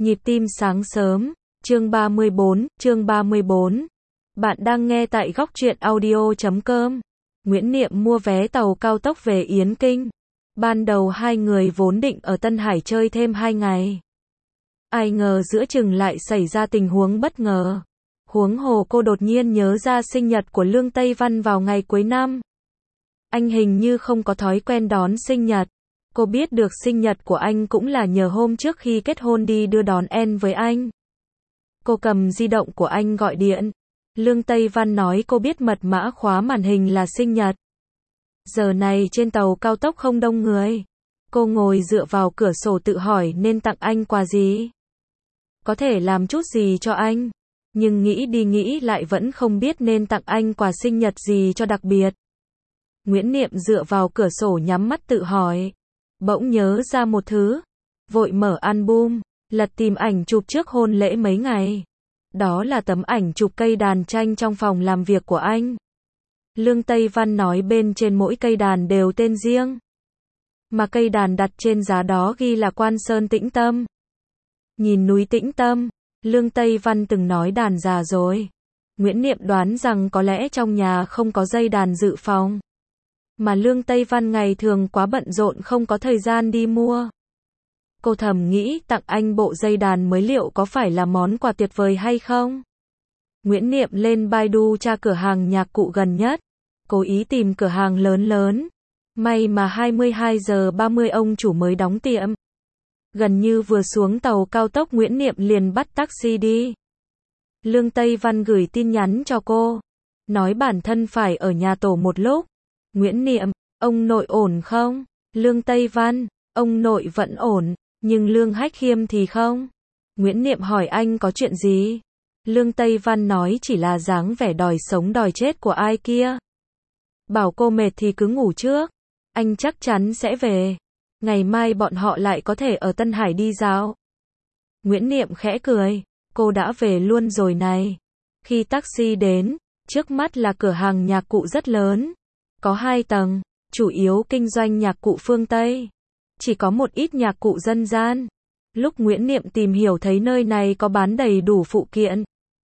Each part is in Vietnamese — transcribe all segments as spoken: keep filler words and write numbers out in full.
Nhịp tim sáng sớm, chương ba mươi bốn, chương ba mươi bốn. Bạn đang nghe tại góc truyện audio chấm com. Nguyễn Niệm mua vé tàu cao tốc về Yến Kinh. Ban đầu hai người vốn định ở Tân Hải chơi thêm hai ngày. Ai ngờ giữa chừng lại xảy ra tình huống bất ngờ. Huống hồ cô đột nhiên nhớ ra sinh nhật của Lương Tây Văn vào ngày cuối năm. Anh hình như không có thói quen đón sinh nhật. Cô biết được sinh nhật của anh cũng là nhờ hôm trước khi kết hôn đi đưa đón En với anh. Cô cầm di động của anh gọi điện. Lương Tây Văn nói cô biết mật mã khóa màn hình là sinh nhật. Giờ này trên tàu cao tốc không đông người. Cô ngồi dựa vào cửa sổ tự hỏi nên tặng anh quà gì. Có thể làm chút gì cho anh. Nhưng nghĩ đi nghĩ lại vẫn không biết nên tặng anh quà sinh nhật gì cho đặc biệt. Nguyễn Niệm dựa vào cửa sổ nhắm mắt tự hỏi. Bỗng nhớ ra một thứ. Vội mở album, lật tìm ảnh chụp trước hôn lễ mấy ngày. Đó là tấm ảnh chụp cây đàn tranh trong phòng làm việc của anh. Lương Tây Văn nói bên trên mỗi cây đàn đều tên riêng. Mà cây đàn đặt trên giá đó ghi là Quan Sơn Tĩnh Tâm. Nhìn núi Tĩnh Tâm, Lương Tây Văn từng nói đàn già rồi. Nguyễn Niệm đoán rằng có lẽ trong nhà không có dây đàn dự phòng. Mà Lương Tây Văn ngày thường quá bận rộn không có thời gian đi mua. Cô thầm nghĩ tặng anh bộ dây đàn mới liệu có phải là món quà tuyệt vời hay không? Nguyễn Niệm lên Baidu tra cửa hàng nhạc cụ gần nhất. Cố ý tìm cửa hàng lớn lớn. May mà hai mươi hai giờ ba mươi ông chủ mới đóng tiệm. Gần như vừa xuống tàu cao tốc Nguyễn Niệm liền bắt taxi đi. Lương Tây Văn gửi tin nhắn cho cô. Nói bản thân phải ở nhà tổ một lúc. Nguyễn Niệm, ông nội ổn không? Lương Tây Văn, ông nội vẫn ổn, nhưng Lương Hách Khiêm thì không. Nguyễn Niệm hỏi anh có chuyện gì? Lương Tây Văn nói chỉ là dáng vẻ đòi sống đòi chết của ai kia. Bảo cô mệt thì cứ ngủ trước. Anh chắc chắn sẽ về. Ngày mai bọn họ lại có thể ở Tân Hải đi dạo. Nguyễn Niệm khẽ cười. Cô đã về luôn rồi này. Khi taxi đến, trước mắt là cửa hàng nhạc cụ rất lớn. Có hai tầng, chủ yếu kinh doanh nhạc cụ phương Tây. Chỉ có một ít nhạc cụ dân gian. Lúc Nguyễn Niệm tìm hiểu thấy nơi này có bán đầy đủ phụ kiện.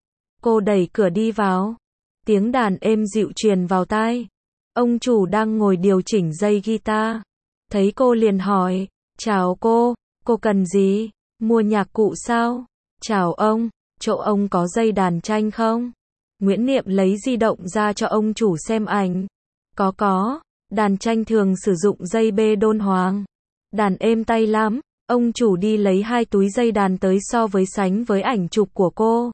Cô đẩy cửa đi vào. Tiếng đàn êm dịu truyền vào tai. Ông chủ đang ngồi điều chỉnh dây guitar. Thấy cô liền hỏi, chào cô, cô cần gì? Mua nhạc cụ sao? Chào ông, chỗ ông có dây đàn tranh không? Nguyễn Niệm lấy di động ra cho ông chủ xem ảnh. Có có, đàn tranh thường sử dụng dây bê đôn hoàng. Đàn êm tay lắm, ông chủ đi lấy hai túi dây đàn tới so với sánh với ảnh chụp của cô.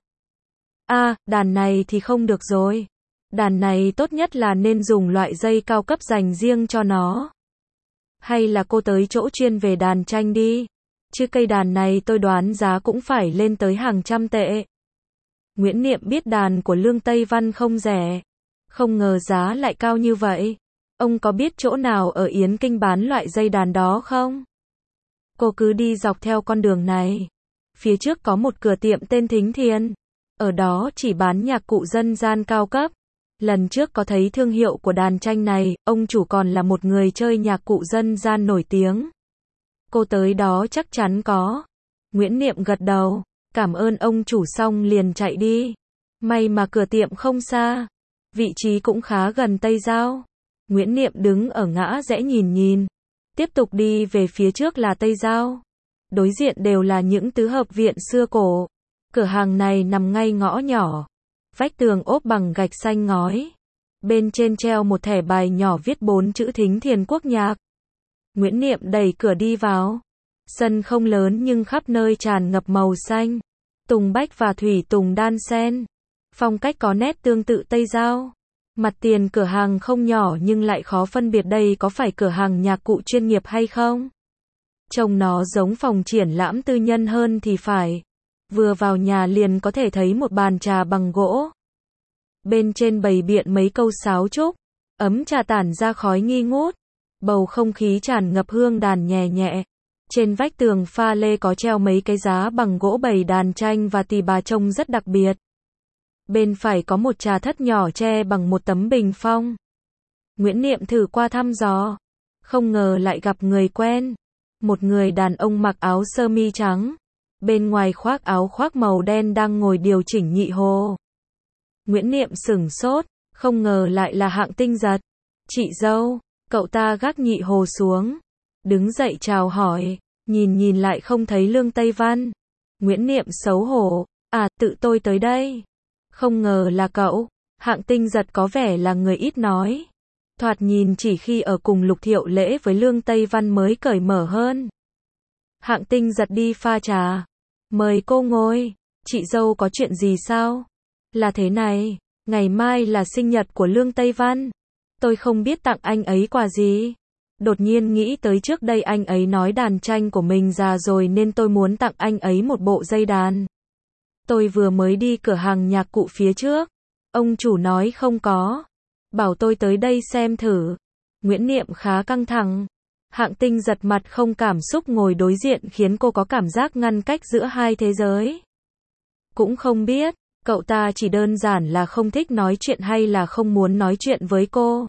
À, đàn này thì không được rồi. Đàn này tốt nhất là nên dùng loại dây cao cấp dành riêng cho nó. Hay là cô tới chỗ chuyên về đàn tranh đi. Chứ cây đàn này tôi đoán giá cũng phải lên tới hàng trăm tệ. Nguyễn Niệm biết đàn của Lương Tây Văn không rẻ. Không ngờ giá lại cao như vậy. Ông có biết chỗ nào ở Yến Kinh bán loại dây đàn đó không? Cô cứ đi dọc theo con đường này. Phía trước có một cửa tiệm tên Thính Thiên. Ở đó chỉ bán nhạc cụ dân gian cao cấp. Lần trước có thấy thương hiệu của đàn tranh này, ông chủ còn là một người chơi nhạc cụ dân gian nổi tiếng. Cô tới đó chắc chắn có. Nguyễn Niệm gật đầu. Cảm ơn ông chủ xong liền chạy đi. May mà cửa tiệm không xa. Vị trí cũng khá gần Tây Giao. Nguyễn Niệm đứng ở ngã rẽ nhìn nhìn. Tiếp tục đi về phía trước là Tây Giao. Đối diện đều là những tứ hợp viện xưa cổ. Cửa hàng này nằm ngay ngõ nhỏ. Vách tường ốp bằng gạch xanh ngói. Bên trên treo một thẻ bài nhỏ viết bốn chữ Thính Thiên Quốc Nhạc. Nguyễn Niệm đẩy cửa đi vào. Sân không lớn nhưng khắp nơi tràn ngập màu xanh. Tùng bách và thủy tùng đan xen. Phong cách có nét tương tự Tây Giao. Mặt tiền cửa hàng không nhỏ nhưng lại khó phân biệt đây có phải cửa hàng nhạc cụ chuyên nghiệp hay không. Trông nó giống phòng triển lãm tư nhân hơn thì phải. Vừa vào nhà liền có thể thấy một bàn trà bằng gỗ. Bên trên bày biện mấy câu sáo trúc. Ấm trà tản ra khói nghi ngút. Bầu không khí tràn ngập hương đàn nhẹ nhẹ. Trên vách tường pha lê có treo mấy cái giá bằng gỗ bày đàn tranh và tỳ bà trông rất đặc biệt. Bên phải có một trà thất nhỏ tre bằng một tấm bình phong. Nguyễn Niệm thử qua thăm dò. Không ngờ lại gặp người quen. Một người đàn ông mặc áo sơ mi trắng. Bên ngoài khoác áo khoác màu đen đang ngồi điều chỉnh nhị hồ. Nguyễn Niệm sửng sốt, không ngờ lại là Hạng Tinh Giật. Chị dâu, cậu ta gác nhị hồ xuống, đứng dậy chào hỏi, nhìn nhìn lại không thấy Lương Tây Văn. Nguyễn Niệm xấu hổ, à, tự tôi tới đây. Không ngờ là cậu. Hạng Tinh Giật có vẻ là người ít nói. Thoạt nhìn chỉ khi ở cùng Lục Thiệu Lễ với Lương Tây Văn mới cởi mở hơn. Hạng Tinh Giật đi pha trà. Mời cô ngồi. Chị dâu có chuyện gì sao? Là thế này, ngày mai là sinh nhật của Lương Tây Văn. Tôi không biết tặng anh ấy quà gì. Đột nhiên nghĩ tới trước đây anh ấy nói đàn tranh của mình già rồi nên tôi muốn tặng anh ấy một bộ dây đàn. Tôi vừa mới đi cửa hàng nhạc cụ phía trước. Ông chủ nói không có. Bảo tôi tới đây xem thử. Nguyễn Niệm khá căng thẳng. Hạng Tinh Giật mặt không cảm xúc ngồi đối diện khiến cô có cảm giác ngăn cách giữa hai thế giới. Cũng không biết, cậu ta chỉ đơn giản là không thích nói chuyện hay là không muốn nói chuyện với cô.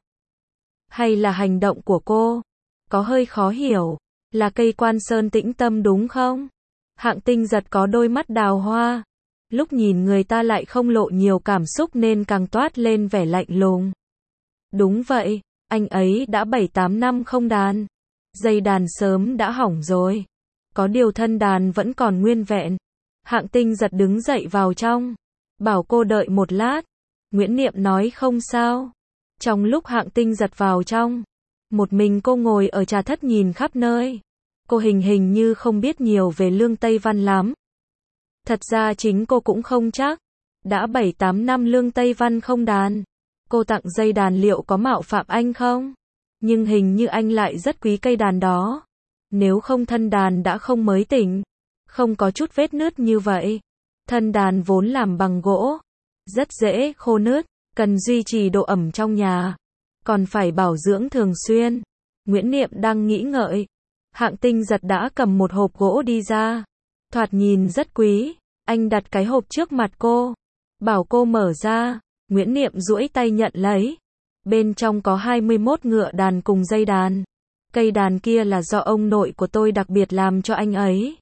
Hay là hành động của cô có hơi khó hiểu. Là cây quan sơn tĩnh tâm đúng không? Hạng Tinh Giật có đôi mắt đào hoa. Lúc nhìn người ta lại không lộ nhiều cảm xúc nên càng toát lên vẻ lạnh lùng. Đúng vậy, anh ấy đã bảy tám năm không đàn. Dây đàn sớm đã hỏng rồi. Có điều thân đàn vẫn còn nguyên vẹn. Hạng Tinh Giật đứng dậy vào trong. Bảo cô đợi một lát. Nguyễn Niệm nói không sao. Trong lúc Hạng Tinh Giật vào trong, một mình cô ngồi ở trà thất nhìn khắp nơi. Cô hình hình như không biết nhiều về Lương Tây Văn lắm. Thật ra chính cô cũng không chắc. Đã bảy tám năm Lương Tây Văn không đàn. Cô tặng dây đàn liệu có mạo phạm anh không? Nhưng hình như anh lại rất quý cây đàn đó. Nếu không thân đàn đã không mới tỉnh. Không có chút vết nứt như vậy. Thân đàn vốn làm bằng gỗ. Rất dễ khô nứt. Cần duy trì độ ẩm trong nhà. Còn phải bảo dưỡng thường xuyên. Nguyễn Niệm đang nghĩ ngợi. Hạng Tinh Giật đã cầm một hộp gỗ đi ra. Thoạt nhìn rất quý. Anh đặt cái hộp trước mặt cô. Bảo cô mở ra. Nguyễn Niệm duỗi tay nhận lấy. Bên trong có hai mươi mốt ngựa đàn cùng dây đàn. Cây đàn kia là do ông nội của tôi đặc biệt làm cho anh ấy.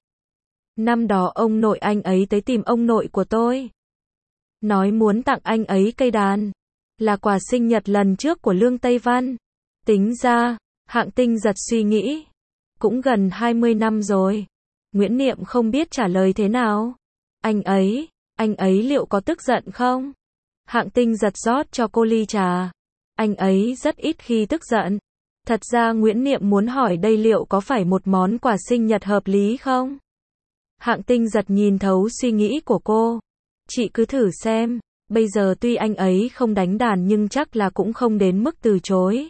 Năm đó ông nội anh ấy tới tìm ông nội của tôi. Nói muốn tặng anh ấy cây đàn. Là quà sinh nhật lần trước của Lương Tây Văn. Tính ra, Hạng Tinh Giật suy nghĩ. Cũng gần hai mươi năm rồi. Nguyễn Niệm không biết trả lời thế nào. Anh ấy, anh ấy liệu có tức giận không? Hạng Tinh Giật rót cho cô ly trà. Anh ấy rất ít khi tức giận. Thật ra Nguyễn Niệm muốn hỏi đây liệu có phải một món quà sinh nhật hợp lý không? Hạng Tinh Giật nhìn thấu suy nghĩ của cô. Chị cứ thử xem. Bây giờ tuy anh ấy không đánh đàn nhưng chắc là cũng không đến mức từ chối.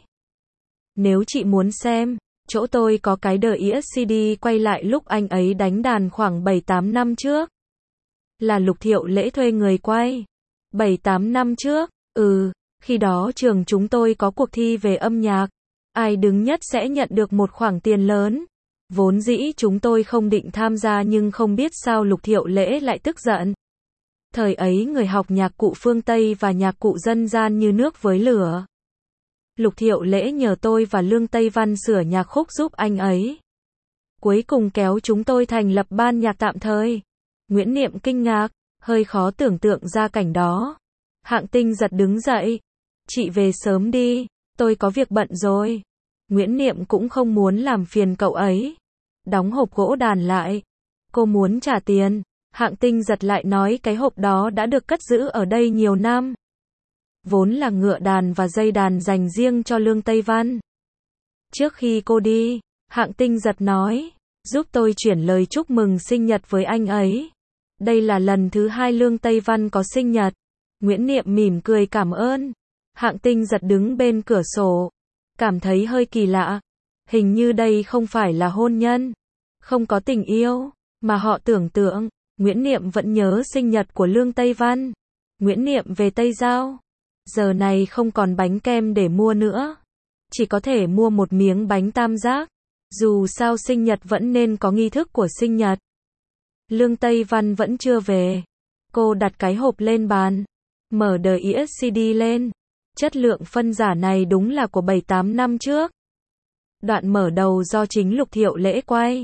Nếu chị muốn xem, chỗ tôi có cái đĩa xê đê quay lại lúc anh ấy đánh đàn khoảng bảy tám năm trước. Là Lục Thiệu Lễ thuê người quay. bảy tám năm trước, ừ, khi đó trường chúng tôi có cuộc thi về âm nhạc. Ai đứng nhất sẽ nhận được một khoản tiền lớn. Vốn dĩ chúng tôi không định tham gia nhưng không biết sao Lục Thiệu Lễ lại tức giận. Thời ấy người học nhạc cụ phương Tây và nhạc cụ dân gian như nước với lửa. Lục Thiệu Lễ nhờ tôi và Lương Tây Văn sửa nhạc khúc giúp anh ấy. Cuối cùng kéo chúng tôi thành lập ban nhạc tạm thời. Nguyễn Niệm kinh ngạc, hơi khó tưởng tượng ra cảnh đó. Hạng Tinh Giật đứng dậy. Chị về sớm đi, tôi có việc bận rồi. Nguyễn Niệm cũng không muốn làm phiền cậu ấy. Đóng hộp gỗ đàn lại. Cô muốn trả tiền. Hạng Tinh Giật lại nói cái hộp đó đã được cất giữ ở đây nhiều năm. Vốn là ngựa đàn và dây đàn dành riêng cho Lương Tây Văn. Trước khi cô đi, Hạng Tinh Giật nói, giúp tôi chuyển lời chúc mừng sinh nhật với anh ấy. Đây là lần thứ hai Lương Tây Văn có sinh nhật. Nguyễn Niệm mỉm cười cảm ơn. Hạng Tinh Giật đứng bên cửa sổ. Cảm thấy hơi kỳ lạ. Hình như đây không phải là hôn nhân. Không có tình yêu. Mà họ tưởng tượng. Nguyễn Niệm vẫn nhớ sinh nhật của Lương Tây Văn. Nguyễn Niệm về Tây Giao. Giờ này không còn bánh kem để mua nữa. Chỉ có thể mua một miếng bánh tam giác. Dù sao sinh nhật vẫn nên có nghi thức của sinh nhật. Lương Tây Văn vẫn chưa về. Cô đặt cái hộp lên bàn. Mở đĩa xê đê lên. Chất lượng phân giả này đúng là của bảy tám năm trước. Đoạn mở đầu do chính Lục Thiệu Lễ quay.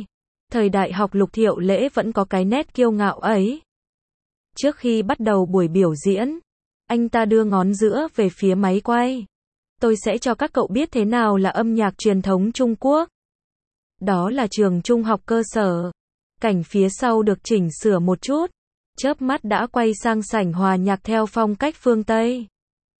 Thời đại học Lục Thiệu Lễ vẫn có cái nét kiêu ngạo ấy. Trước khi bắt đầu buổi biểu diễn, anh ta đưa ngón giữa về phía máy quay. Tôi sẽ cho các cậu biết thế nào là âm nhạc truyền thống Trung Quốc. Đó là trường trung học cơ sở. Cảnh phía sau được chỉnh sửa một chút. Chớp mắt đã quay sang sảnh hòa nhạc theo phong cách phương Tây.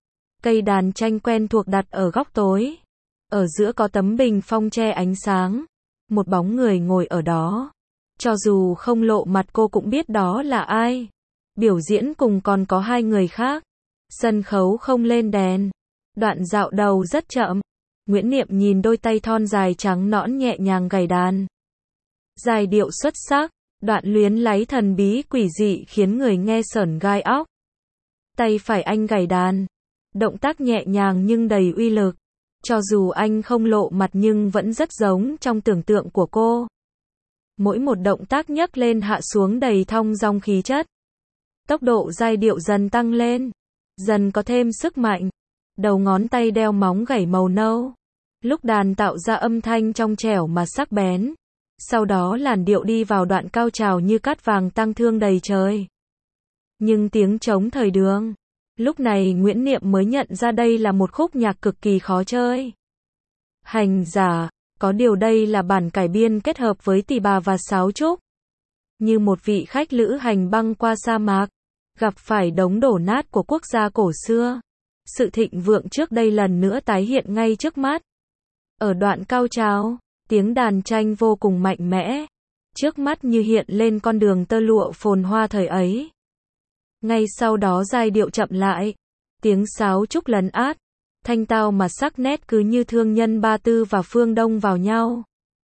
Cây đàn tranh quen thuộc đặt ở góc tối. Ở giữa có tấm bình phong che ánh sáng. Một bóng người ngồi ở đó. Cho dù không lộ mặt cô cũng biết đó là ai. Biểu diễn cùng còn có hai người khác. Sân khấu không lên đèn. Đoạn dạo đầu rất chậm. Nguyễn Niệm nhìn đôi tay thon dài trắng nõn nhẹ nhàng gảy đàn. Giai điệu xuất sắc, đoạn luyến láy thần bí quỷ dị khiến người nghe sởn gai óc. Tay phải anh gảy đàn. Động tác nhẹ nhàng nhưng đầy uy lực. Cho dù anh không lộ mặt nhưng vẫn rất giống trong tưởng tượng của cô. Mỗi một động tác nhấc lên hạ xuống đầy thong dong khí chất. Tốc độ giai điệu dần tăng lên. Dần có thêm sức mạnh. Đầu ngón tay đeo móng gảy màu nâu. Lúc đàn tạo ra âm thanh trong trẻo mà sắc bén. Sau đó làn điệu đi vào đoạn cao trào như cát vàng tang thương đầy trời. Nhưng tiếng trống thời đường. Lúc này Nguyễn Niệm mới nhận ra đây là một khúc nhạc cực kỳ khó chơi. Hành giả, có điều đây là bản cải biên kết hợp với tỳ bà và sáo trúc. Như một vị khách lữ hành băng qua sa mạc, gặp phải đống đổ nát của quốc gia cổ xưa. Sự thịnh vượng trước đây lần nữa tái hiện ngay trước mắt. Ở đoạn cao trào, tiếng đàn tranh vô cùng mạnh mẽ. Trước mắt như hiện lên con đường tơ lụa phồn hoa thời ấy. Ngay sau đó giai điệu chậm lại. Tiếng sáo trúc lấn át. Thanh tao mà sắc nét cứ như thương nhân Ba Tư và phương Đông vào nhau.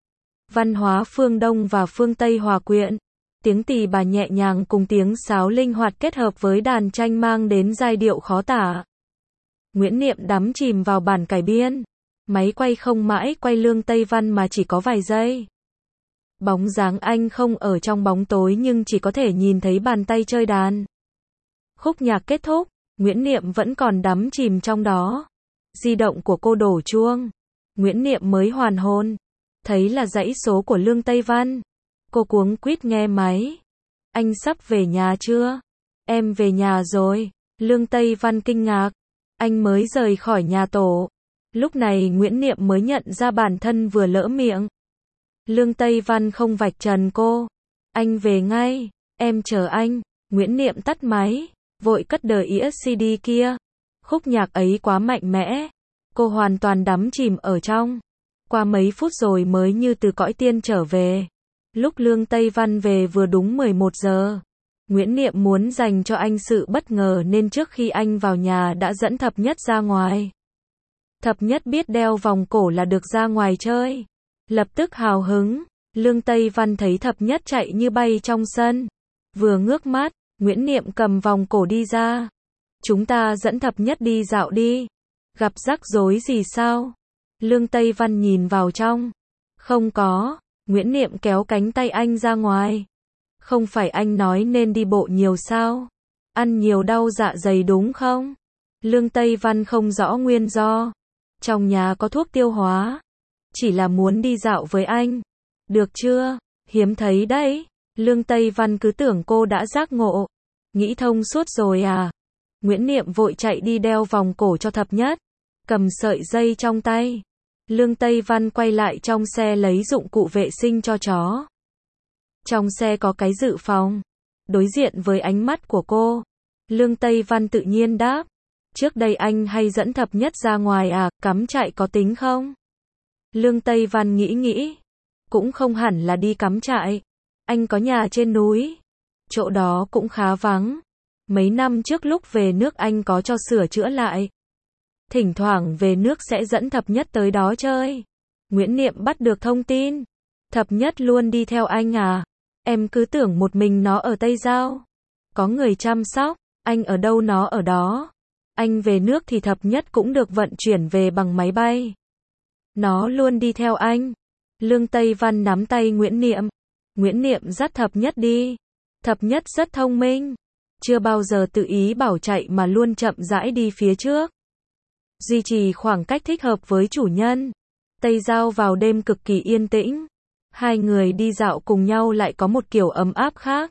Văn hóa phương Đông và phương Tây hòa quyện. Tiếng tỳ bà nhẹ nhàng cùng tiếng sáo linh hoạt kết hợp với đàn tranh mang đến giai điệu khó tả. Nguyễn Niệm đắm chìm vào bản cải biên. Máy quay không mãi quay Lương Tây Văn mà chỉ có vài giây. Bóng dáng anh không ở trong bóng tối nhưng chỉ có thể nhìn thấy bàn tay chơi đàn. Khúc nhạc kết thúc, Nguyễn Niệm vẫn còn đắm chìm trong đó. Di động của cô đổ chuông. Nguyễn Niệm mới hoàn hồn. Thấy là dãy số của Lương Tây Văn. Cô cuống quýt nghe máy. Anh sắp về nhà chưa? Em về nhà rồi. Lương Tây Văn kinh ngạc. Anh mới rời khỏi nhà tổ. Lúc này Nguyễn Niệm mới nhận ra bản thân vừa lỡ miệng. Lương Tây Văn không vạch trần cô. Anh về ngay. Em chờ anh. Nguyễn Niệm tắt máy. Vội cất đờ i ét xê đê kia. Khúc nhạc ấy quá mạnh mẽ. Cô hoàn toàn đắm chìm ở trong. Qua mấy phút rồi mới như từ cõi tiên trở về. Lúc Lương Tây Văn về vừa đúng mười một giờ. Nguyễn Niệm muốn dành cho anh sự bất ngờ nên trước khi anh vào nhà đã dẫn Thập Nhất ra ngoài. Thập Nhất biết đeo vòng cổ là được ra ngoài chơi. Lập tức hào hứng. Lương Tây Văn thấy Thập Nhất chạy như bay trong sân. Vừa ngước mắt, Nguyễn Niệm cầm vòng cổ đi ra. Chúng ta dẫn Thập Nhất đi dạo đi. Gặp rắc rối gì sao? Lương Tây Văn nhìn vào trong. Không có. Nguyễn Niệm kéo cánh tay anh ra ngoài. Không phải anh nói nên đi bộ nhiều sao? Ăn nhiều đau dạ dày đúng không? Lương Tây Văn không rõ nguyên do. Trong nhà có thuốc tiêu hóa. Chỉ là muốn đi dạo với anh. Được chưa? Hiếm thấy đấy. Lương Tây Văn cứ tưởng cô đã giác ngộ. Nghĩ thông suốt rồi à? Nguyễn Niệm vội chạy đi đeo vòng cổ cho Thập Nhất. Cầm sợi dây trong tay. Lương Tây Văn quay lại trong xe lấy dụng cụ vệ sinh cho chó. Trong xe có cái dự phòng. Đối diện với ánh mắt của cô, Lương Tây Văn tự nhiên đáp. Trước đây anh hay dẫn Thập Nhất ra ngoài à, cắm trại có tính không? Lương Tây Văn nghĩ nghĩ. Cũng không hẳn là đi cắm trại. Anh có nhà trên núi. Chỗ đó cũng khá vắng. Mấy năm trước lúc về nước anh có cho sửa chữa lại. Thỉnh thoảng về nước sẽ dẫn Thập Nhất tới đó chơi. Nguyễn Niệm bắt được thông tin. Thập Nhất luôn đi theo anh à? Em cứ tưởng một mình nó ở Tây Giao. Có người chăm sóc, anh ở đâu nó ở đó. Anh về nước thì Thập Nhất cũng được vận chuyển về bằng máy bay. Nó luôn đi theo anh. Lương Tây Văn nắm tay Nguyễn Niệm. Nguyễn Niệm dắt Thập Nhất đi. Thập Nhất rất thông minh. Chưa bao giờ tự ý bảo chạy mà luôn chậm rãi đi phía trước. Duy trì khoảng cách thích hợp với chủ nhân. Tây Giao vào đêm cực kỳ yên tĩnh. Hai người đi dạo cùng nhau lại có một kiểu ấm áp khác.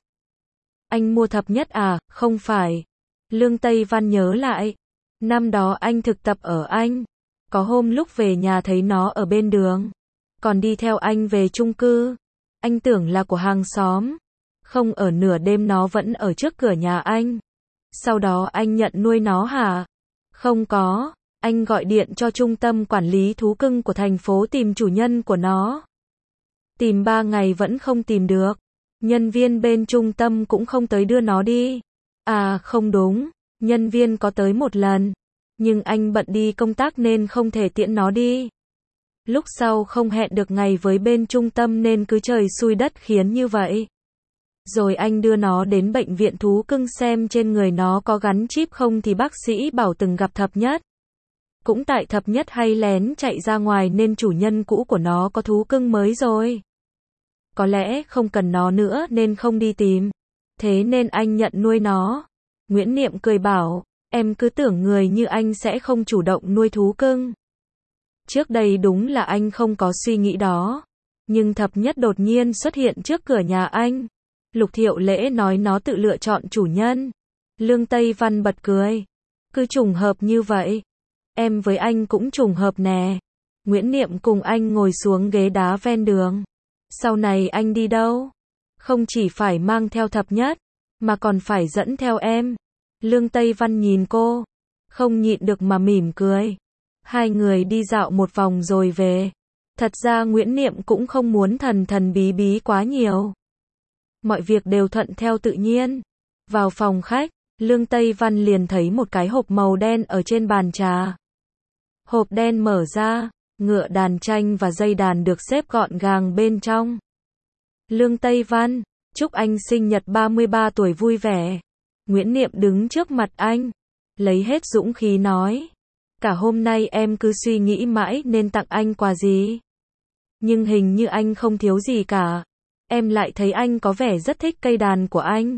Anh mua thập nhất à, không phải. Lương Tây Văn nhớ lại. Năm đó anh thực tập ở Anh. Có hôm lúc về nhà thấy nó ở bên đường. Còn đi theo anh về chung cư. Anh tưởng là của hàng xóm. Không, ở nửa đêm nó vẫn ở trước cửa nhà anh. Sau đó anh nhận nuôi nó hả? Không có. Anh gọi điện cho trung tâm quản lý thú cưng của thành phố tìm chủ nhân của nó. Tìm ba ngày vẫn không tìm được. Nhân viên bên trung tâm cũng không tới đưa nó đi. À không đúng, nhân viên có tới một lần. Nhưng anh bận đi công tác nên không thể tiễn nó đi. Lúc sau không hẹn được ngày với bên trung tâm nên cứ trời xui đất khiến như vậy. Rồi anh đưa nó đến bệnh viện thú cưng xem trên người nó có gắn chip không thì bác sĩ bảo từng gặp thập nhất. Cũng tại thập nhất hay lén chạy ra ngoài nên chủ nhân cũ của nó có thú cưng mới rồi. Có lẽ không cần nó nữa nên không đi tìm. Thế nên anh nhận nuôi nó. Nguyễn Niệm cười bảo, em cứ tưởng người như anh sẽ không chủ động nuôi thú cưng. Trước đây đúng là anh không có suy nghĩ đó. Nhưng thập nhất đột nhiên xuất hiện trước cửa nhà anh. Lục Thiệu Lễ nói nó tự lựa chọn chủ nhân. Lương Tây Văn bật cười. Cứ trùng hợp như vậy. Em với anh cũng trùng hợp nè. Nguyễn Niệm cùng anh ngồi xuống ghế đá ven đường. Sau này anh đi đâu? Không chỉ phải mang theo thập nhất, mà còn phải dẫn theo em. Lương Tây Văn nhìn cô, không nhịn được mà mỉm cười. Hai người đi dạo một vòng rồi về. Thật ra Nguyễn Niệm cũng không muốn thần thần bí bí quá nhiều. Mọi việc đều thuận theo tự nhiên. Vào phòng khách, Lương Tây Văn liền thấy một cái hộp màu đen ở trên bàn trà. Hộp đen mở ra, ngựa đàn tranh và dây đàn được xếp gọn gàng bên trong. Lương Tây Văn, chúc anh sinh nhật ba mươi ba tuổi vui vẻ. Nguyễn Niệm đứng trước mặt anh, lấy hết dũng khí nói. Cả hôm nay em cứ suy nghĩ mãi nên tặng anh quà gì. Nhưng hình như anh không thiếu gì cả. Em lại thấy anh có vẻ rất thích cây đàn của anh.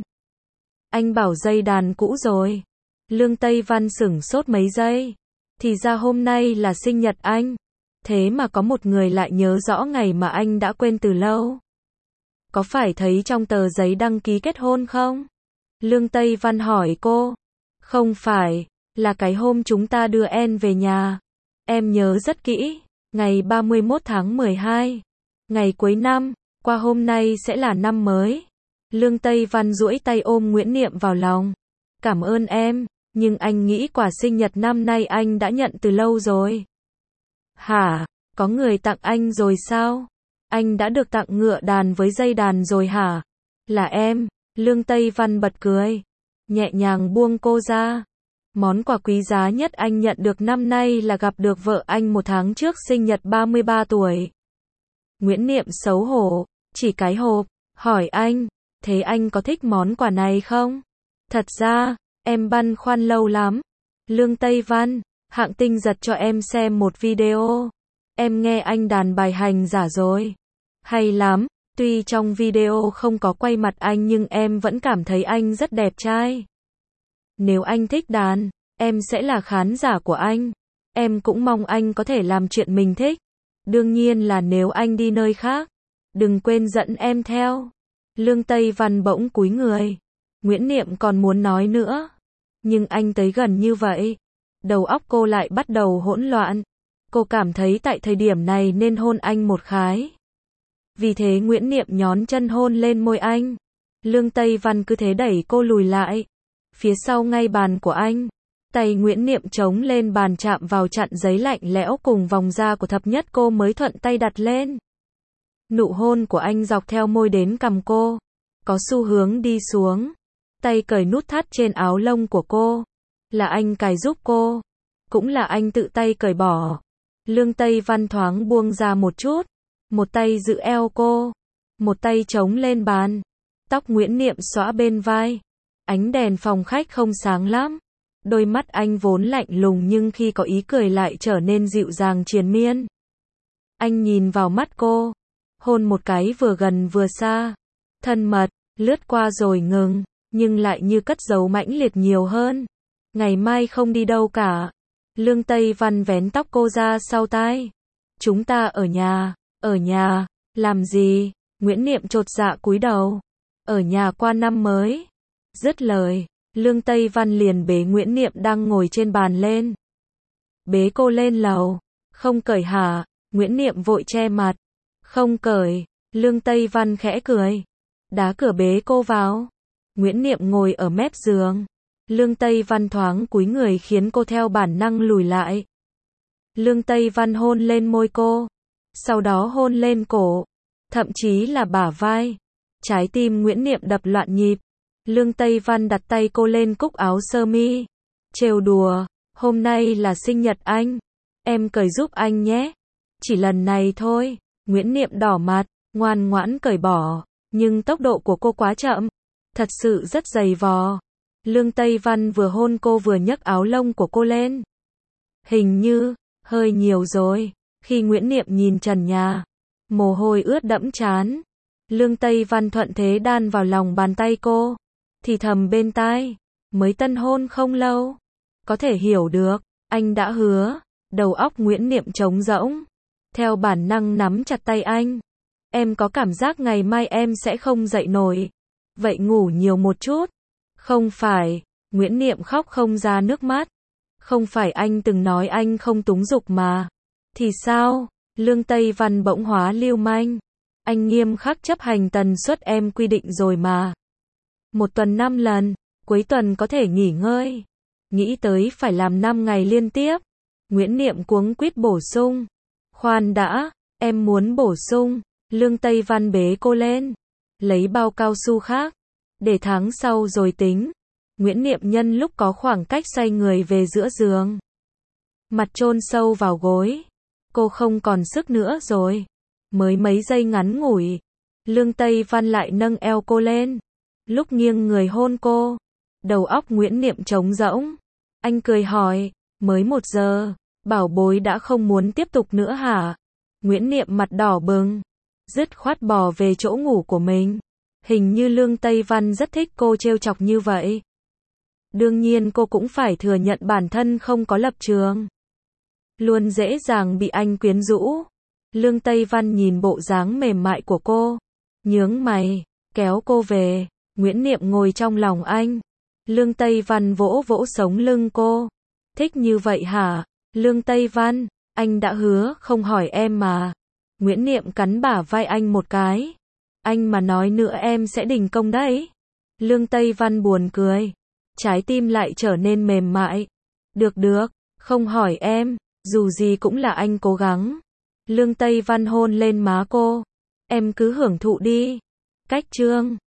Anh bảo dây đàn cũ rồi. Lương Tây Văn sửng sốt mấy giây. Thì ra hôm nay là sinh nhật anh. Thế mà có một người lại nhớ rõ ngày mà anh đã quên từ lâu. Có phải thấy trong tờ giấy đăng ký kết hôn không? Lương Tây Văn hỏi cô. Không phải, là cái hôm chúng ta đưa em về nhà. Em nhớ rất kỹ, ngày ba mươi mốt tháng mười hai. Ngày cuối năm, qua hôm nay sẽ là năm mới. Lương Tây Văn duỗi tay ôm Nguyễn Niệm vào lòng. Cảm ơn em, nhưng anh nghĩ quà sinh nhật năm nay anh đã nhận từ lâu rồi. Hả? Có người tặng anh rồi sao? Anh đã được tặng ngựa đàn với dây đàn rồi hả? Là em. Lương Tây Văn bật cười, nhẹ nhàng buông cô ra. Món quà quý giá nhất anh nhận được năm nay là gặp được vợ anh một tháng trước sinh nhật ba mươi ba tuổi. Nguyễn Niệm xấu hổ, chỉ cái hộp, hỏi anh, thế anh có thích món quà này không? Thật ra, em băn khoăn lâu lắm. Lương Tây Văn, Hạng Tinh giật cho em xem một video. Em nghe anh đàn bài hành giả rồi. Hay lắm, tuy trong video không có quay mặt anh nhưng em vẫn cảm thấy anh rất đẹp trai. Nếu anh thích đàn, em sẽ là khán giả của anh. Em cũng mong anh có thể làm chuyện mình thích. Đương nhiên là nếu anh đi nơi khác, đừng quên dẫn em theo. Lương Tây Văn bỗng cúi người. Nguyễn Niệm còn muốn nói nữa. Nhưng anh tới gần như vậy, đầu óc cô lại bắt đầu hỗn loạn. Cô cảm thấy tại thời điểm này nên hôn anh một khái. Vì thế Nguyễn Niệm nhón chân hôn lên môi anh. Lương Tây Văn cứ thế đẩy cô lùi lại. Phía sau ngay bàn của anh, tay Nguyễn Niệm chống lên bàn chạm vào chặn giấy lạnh lẽo cùng vòng da của thập nhất cô mới thuận tay đặt lên. Nụ hôn của anh dọc theo môi đến cằm cô, có xu hướng đi xuống. Tay cởi nút thắt trên áo lông của cô. Là anh cài giúp cô. Cũng là anh tự tay cởi bỏ. Lương Tây Văn thoáng buông ra một chút. Một tay giữ eo cô. Một tay chống lên bàn. Tóc Nguyễn Niệm xõa bên vai. Ánh đèn phòng khách không sáng lắm. Đôi mắt anh vốn lạnh lùng nhưng khi có ý cười lại trở nên dịu dàng triền miên. Anh nhìn vào mắt cô. Hôn một cái vừa gần vừa xa. Thân mật, lướt qua rồi ngừng. Nhưng lại như cất giấu mãnh liệt nhiều hơn. Ngày mai không đi đâu cả. Lương Tây Văn vén tóc cô ra sau tai. Chúng ta ở nhà, ở nhà. Làm gì? Nguyễn Niệm chột dạ cúi đầu. Ở nhà qua năm mới. Dứt lời, Lương Tây Văn liền bế Nguyễn Niệm đang ngồi trên bàn lên. Bế cô lên lầu. Không cởi hả? Nguyễn Niệm vội che mặt. Không cởi. Lương Tây Văn khẽ cười. Đá cửa bế cô vào. Nguyễn Niệm ngồi ở mép giường. Lương Tây Văn thoáng cúi người khiến cô theo bản năng lùi lại. Lương Tây Văn hôn lên môi cô. Sau đó hôn lên cổ. Thậm chí là bả vai. Trái tim Nguyễn Niệm đập loạn nhịp. Lương Tây Văn đặt tay cô lên cúc áo sơ mi. Trêu đùa. Hôm nay là sinh nhật anh. Em cởi giúp anh nhé. Chỉ lần này thôi. Nguyễn Niệm đỏ mặt, ngoan ngoãn cởi bỏ. Nhưng tốc độ của cô quá chậm. Thật sự rất dày vò. Lương Tây Văn vừa hôn cô vừa nhấc áo lông của cô lên. Hình như, hơi nhiều rồi. Khi Nguyễn Niệm nhìn trần nhà, mồ hôi ướt đẫm trán. Lương Tây Văn thuận thế đan vào lòng bàn tay cô. Thì thầm bên tai. Mới tân hôn không lâu. Có thể hiểu được. Anh đã hứa. Đầu óc Nguyễn Niệm trống rỗng. Theo bản năng nắm chặt tay anh. Em có cảm giác ngày mai em sẽ không dậy nổi. Vậy ngủ nhiều một chút. Không phải. Nguyễn Niệm khóc không ra nước mắt. Không phải anh từng nói anh không túng dục mà. Thì sao? Lương Tây Văn bỗng hóa lưu manh. Anh nghiêm khắc chấp hành tần suất em quy định rồi mà. Một tuần năm lần. Cuối tuần có thể nghỉ ngơi. Nghĩ tới phải làm năm ngày liên tiếp. Nguyễn Niệm cuống quýt bổ sung. Khoan đã, em muốn bổ sung. Lương Tây Văn bế cô lên. Lấy bao cao su khác. Để tháng sau rồi tính. Nguyễn Niệm nhân lúc có khoảng cách xoay người về giữa giường. Mặt chôn sâu vào gối. Cô không còn sức nữa rồi. Mới mấy giây ngắn ngủi. Lương Tây Văn lại nâng eo cô lên. Lúc nghiêng người hôn cô. Đầu óc Nguyễn Niệm trống rỗng. Anh cười hỏi. Mới một giờ. Bảo bối đã không muốn tiếp tục nữa hả? Nguyễn Niệm mặt đỏ bừng. Dứt khoát bò về chỗ ngủ của mình. Hình như Lương Tây Văn rất thích cô trêu chọc như vậy. Đương nhiên cô cũng phải thừa nhận bản thân không có lập trường. Luôn dễ dàng bị anh quyến rũ. Lương Tây Văn nhìn bộ dáng mềm mại của cô. Nhướng mày, kéo cô về. Nguyễn Niệm ngồi trong lòng anh. Lương Tây Văn vỗ vỗ sống lưng cô. Thích như vậy hả? Lương Tây Văn, anh đã hứa không hỏi em mà. Nguyễn Niệm cắn bả vai anh một cái. Anh mà nói nữa em sẽ đình công đấy. Lương Tây Văn buồn cười. Trái tim lại trở nên mềm mại. Được được, không hỏi em, dù gì cũng là anh cố gắng. Lương Tây Văn hôn lên má cô. Em cứ hưởng thụ đi. Cách chương